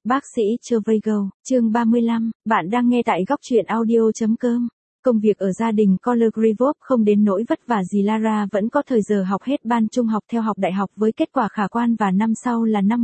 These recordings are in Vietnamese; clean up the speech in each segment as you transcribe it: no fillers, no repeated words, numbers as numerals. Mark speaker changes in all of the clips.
Speaker 1: Bác sĩ Trevigo, chương 35, bạn đang nghe tại góc truyện audio.com. Công việc ở gia đình Colgrevov không đến nỗi vất vả gì. Lara vẫn có thời giờ học hết ban trung học theo học đại học với kết quả khả quan, và năm sau là năm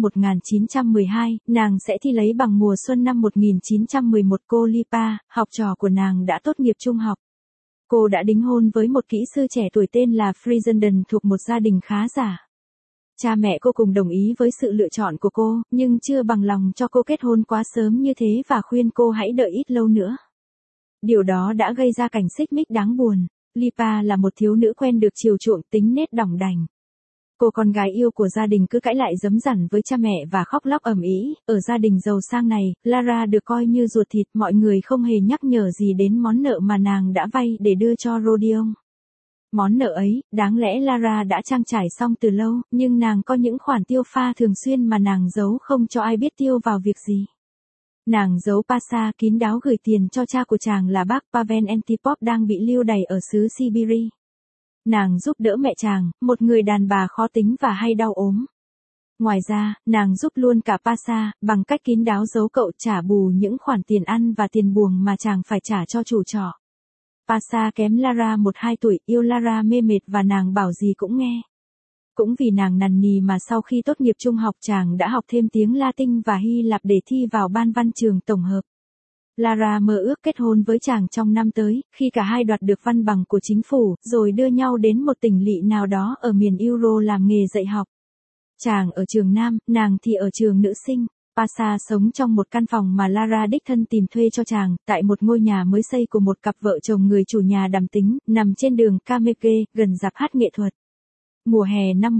Speaker 1: 1912, nàng sẽ thi lấy bằng mùa xuân năm 1911. Cô Lipa, học trò của nàng đã tốt nghiệp trung học. Cô đã đính hôn với một kỹ sư trẻ tuổi tên là Friesenden thuộc một gia đình khá giả. Cha mẹ cô cùng đồng ý với sự lựa chọn của cô, nhưng chưa bằng lòng cho cô kết hôn quá sớm như thế và khuyên cô hãy đợi ít lâu nữa. Điều đó đã gây ra cảnh xích mích đáng buồn. Lipa là một thiếu nữ quen được chiều chuộng, tính nết đỏng đành. Cô con gái yêu của gia đình cứ cãi lại giấm giẳn với cha mẹ và khóc lóc ầm ĩ. Ở gia đình giàu sang này, Lara được coi như ruột thịt, mọi người không hề nhắc nhở gì đến món nợ mà nàng đã vay để đưa cho Rodion. Món nợ ấy, đáng lẽ Lara đã trang trải xong từ lâu, nhưng nàng có những khoản tiêu pha thường xuyên mà nàng giấu không cho ai biết tiêu vào việc gì. Nàng giấu Pasha kín đáo gửi tiền cho cha của chàng là bác Pavel Antipov đang bị lưu đày ở xứ Siberia. Nàng giúp đỡ mẹ chàng, một người đàn bà khó tính và hay đau ốm. Ngoài ra, nàng giúp luôn cả Pasha, bằng cách kín đáo giấu cậu trả bù những khoản tiền ăn và tiền buồng mà chàng phải trả cho chủ trọ. Pasha kém Lara 1-2 tuổi, yêu Lara mê mệt và nàng bảo gì cũng nghe. Cũng vì nàng nằn nì mà sau khi tốt nghiệp trung học chàng đã học thêm tiếng Latin và Hy Lạp để thi vào ban văn trường tổng hợp. Lara mơ ước kết hôn với chàng trong năm tới, khi cả hai đoạt được văn bằng của chính phủ, rồi đưa nhau đến một tỉnh lỵ nào đó ở miền Euro làm nghề dạy học. Chàng ở trường nam, nàng thì ở trường nữ sinh. Pasha sống trong một căn phòng mà Lara đích thân tìm thuê cho chàng, tại một ngôi nhà mới xây của một cặp vợ chồng người chủ nhà đằm tính, nằm trên đường Kameke, gần rạp hát nghệ thuật. Mùa hè năm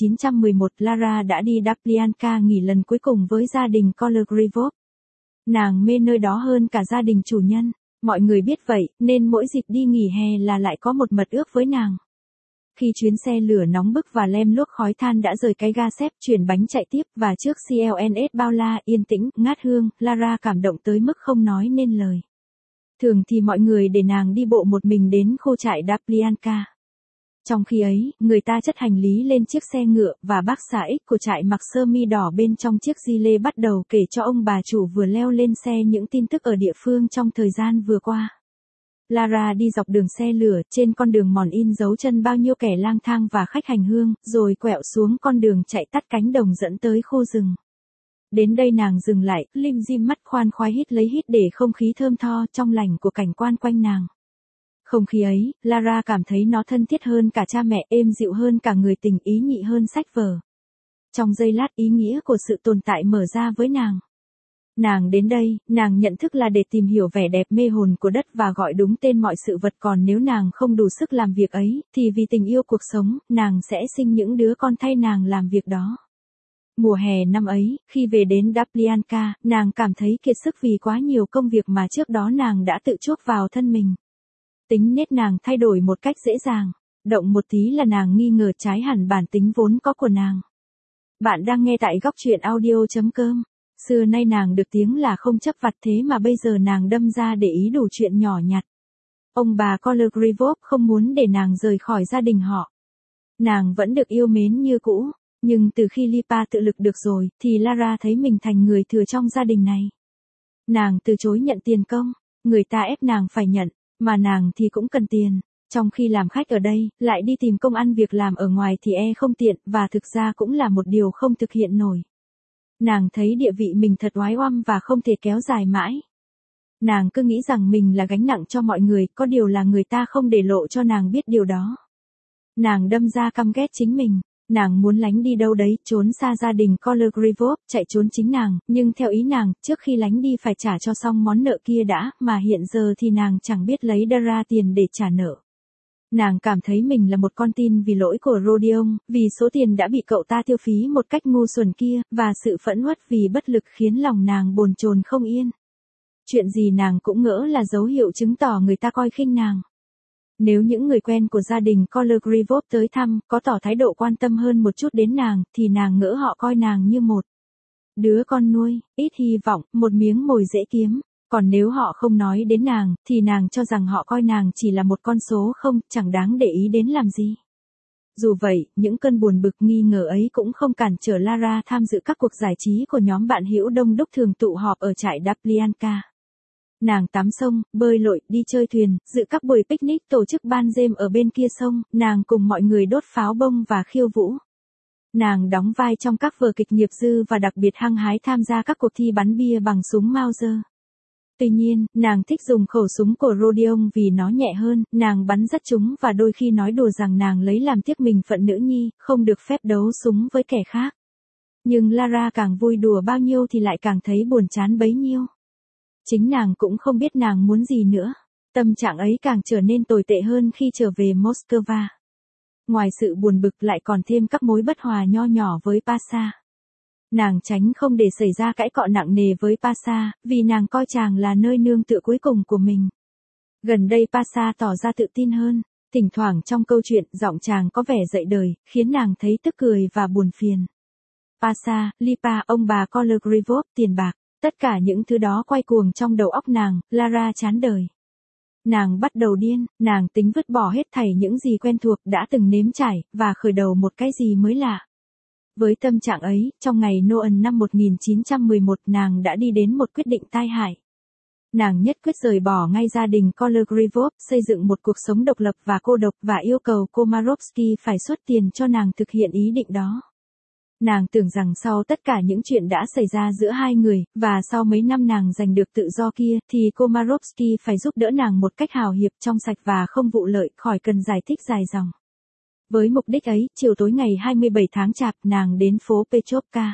Speaker 1: 1911, Lara đã đi Daplianka nghỉ lần cuối cùng với gia đình Colgrevov. Nàng mê nơi đó hơn cả gia đình chủ nhân. Mọi người biết vậy, nên mỗi dịp đi nghỉ hè là lại có một mật ước với nàng. Khi chuyến xe lửa nóng bức và lem luốc khói than đã rời cái ga xếp, chuyển bánh chạy tiếp, và trước CLNS bao la, yên tĩnh, ngát hương, Lara cảm động tới mức không nói nên lời. Thường thì mọi người để nàng đi bộ một mình đến khu trại Daplianka. Trong khi ấy, người ta chất hành lý lên chiếc xe ngựa, và bác xã X của trại mặc sơ mi đỏ bên trong chiếc gi lê bắt đầu kể cho ông bà chủ vừa leo lên xe những tin tức ở địa phương trong thời gian vừa qua. Lara đi dọc đường xe lửa, trên con đường mòn in dấu chân bao nhiêu kẻ lang thang và khách hành hương, rồi quẹo xuống con đường chạy tắt cánh đồng dẫn tới khu rừng. Đến đây nàng dừng lại, lim dim mắt khoan khoái hít để không khí thơm tho trong lành của cảnh quan quanh nàng. Không khí ấy, Lara cảm thấy nó thân thiết hơn cả cha mẹ, êm dịu hơn cả người tình, ý nhị hơn sách vở. Trong giây lát, ý nghĩa của sự tồn tại mở ra với nàng. Nàng đến đây, nàng nhận thức là để tìm hiểu vẻ đẹp mê hồn của đất và gọi đúng tên mọi sự vật, còn nếu nàng không đủ sức làm việc ấy, thì vì tình yêu cuộc sống, nàng sẽ sinh những đứa con thay nàng làm việc đó. Mùa hè năm ấy, khi về đến Daplianka, nàng cảm thấy kiệt sức vì quá nhiều công việc mà trước đó nàng đã tự chuốc vào thân mình. Tính nết nàng thay đổi một cách dễ dàng, động một tí là nàng nghi ngờ trái hẳn bản tính vốn có của nàng. Bạn đang nghe tại góc truyện audio.com. Xưa nay nàng được tiếng là không chấp vặt, thế mà bây giờ nàng đâm ra để ý đủ chuyện nhỏ nhặt. Ông bà Colgrevov không muốn để nàng rời khỏi gia đình họ. Nàng vẫn được yêu mến như cũ, nhưng từ khi Lipa tự lực được rồi, thì Lara thấy mình thành người thừa trong gia đình này. Nàng từ chối nhận tiền công, người ta ép nàng phải nhận, mà nàng thì cũng cần tiền. Trong khi làm khách ở đây, lại đi tìm công ăn việc làm ở ngoài thì không tiện, và thực ra cũng là một điều không thực hiện nổi. Nàng thấy địa vị mình thật oái oăm và không thể kéo dài mãi. Nàng cứ nghĩ rằng mình là gánh nặng cho mọi người, có điều là người ta không để lộ cho nàng biết điều đó. Nàng đâm ra căm ghét chính mình. Nàng muốn lánh đi đâu đấy, trốn xa gia đình Colgrevov, chạy trốn chính nàng, nhưng theo ý nàng, trước khi lánh đi phải trả cho xong món nợ kia đã, mà hiện giờ thì nàng chẳng biết lấy đâu ra tiền để trả nợ. Nàng cảm thấy mình là một con tin vì lỗi của Rodion, vì số tiền đã bị cậu ta tiêu phí một cách ngu xuẩn kia, và sự phẫn uất vì bất lực khiến lòng nàng bồn chồn không yên. Chuyện gì nàng cũng ngỡ là dấu hiệu chứng tỏ người ta coi khinh nàng. Nếu những người quen của gia đình Colgrevov tới thăm, có tỏ thái độ quan tâm hơn một chút đến nàng, thì nàng ngỡ họ coi nàng như một đứa con nuôi, ít hy vọng, một miếng mồi dễ kiếm. Còn nếu họ không nói đến nàng, thì nàng cho rằng họ coi nàng chỉ là một con số không, chẳng đáng để ý đến làm gì. Dù vậy, những cơn buồn bực nghi ngờ ấy cũng không cản trở Lara tham dự các cuộc giải trí của nhóm bạn hữu đông đúc thường tụ họp ở trại Daplianka. Nàng tắm sông, bơi lội, đi chơi thuyền, dự các buổi picnic, tổ chức ban đêm ở bên kia sông, nàng cùng mọi người đốt pháo bông và khiêu vũ. Nàng đóng vai trong các vở kịch nghiệp dư và đặc biệt hăng hái tham gia các cuộc thi bắn bia bằng súng Mauser. Tuy nhiên, nàng thích dùng khẩu súng của Rodion vì nó nhẹ hơn, nàng bắn rất trúng và đôi khi nói đùa rằng nàng lấy làm tiếc mình phận nữ nhi, không được phép đấu súng với kẻ khác. Nhưng Lara càng vui đùa bao nhiêu thì lại càng thấy buồn chán bấy nhiêu. Chính nàng cũng không biết nàng muốn gì nữa. Tâm trạng ấy càng trở nên tồi tệ hơn khi trở về Moscow. Ngoài sự buồn bực lại còn thêm các mối bất hòa nho nhỏ với Pasha. Nàng tránh không để xảy ra cãi cọ nặng nề với Pasha, vì nàng coi chàng là nơi nương tựa cuối cùng của mình. Gần đây Pasha tỏ ra tự tin hơn, thỉnh thoảng trong câu chuyện giọng chàng có vẻ dậy đời, khiến nàng thấy tức cười và buồn phiền. Pasha, Lipa, ông bà Kolegrivov, tiền bạc, tất cả những thứ đó quay cuồng trong đầu óc nàng, Lara chán đời. Nàng bắt đầu điên, nàng tính vứt bỏ hết thảy những gì quen thuộc đã từng nếm trải, và khởi đầu một cái gì mới lạ. Với tâm trạng ấy, trong ngày Noel năm 1911 nàng đã đi đến một quyết định tai hại. Nàng nhất quyết rời bỏ ngay gia đình Kolegrivov, xây dựng một cuộc sống độc lập và cô độc và yêu cầu Komarovsky phải xuất tiền cho nàng thực hiện ý định đó. Nàng tưởng rằng sau tất cả những chuyện đã xảy ra giữa hai người, và sau mấy năm nàng giành được tự do kia, thì Komarovsky phải giúp đỡ nàng một cách hào hiệp, trong sạch và không vụ lợi, khỏi cần giải thích dài dòng. Với mục đích ấy, chiều tối ngày 27 tháng Chạp, nàng đến phố Petrovka.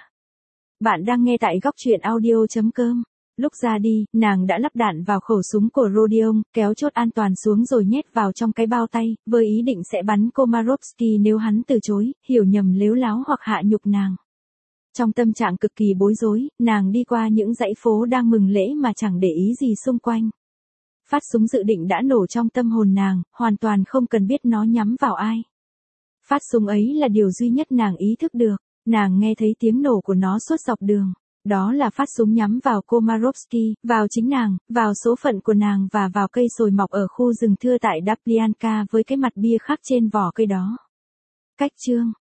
Speaker 1: Bạn đang nghe tại góc truyện audio.com. Lúc ra đi, nàng đã lắp đạn vào khẩu súng của Rodion, kéo chốt an toàn xuống rồi nhét vào trong cái bao tay, với ý định sẽ bắn Komarovsky nếu hắn từ chối, hiểu nhầm lếu láo hoặc hạ nhục nàng. Trong tâm trạng cực kỳ bối rối, nàng đi qua những dãy phố đang mừng lễ mà chẳng để ý gì xung quanh. Phát súng dự định đã nổ trong tâm hồn nàng, hoàn toàn không cần biết nó nhắm vào ai. Phát súng ấy là điều duy nhất nàng ý thức được, nàng nghe thấy tiếng nổ của nó suốt dọc đường. Đó là phát súng nhắm vào Komarovsky, vào chính nàng, vào số phận của nàng và vào cây sồi mọc ở khu rừng thưa tại Daplianka với cái mặt bia khắc trên vỏ cây đó. Cách chương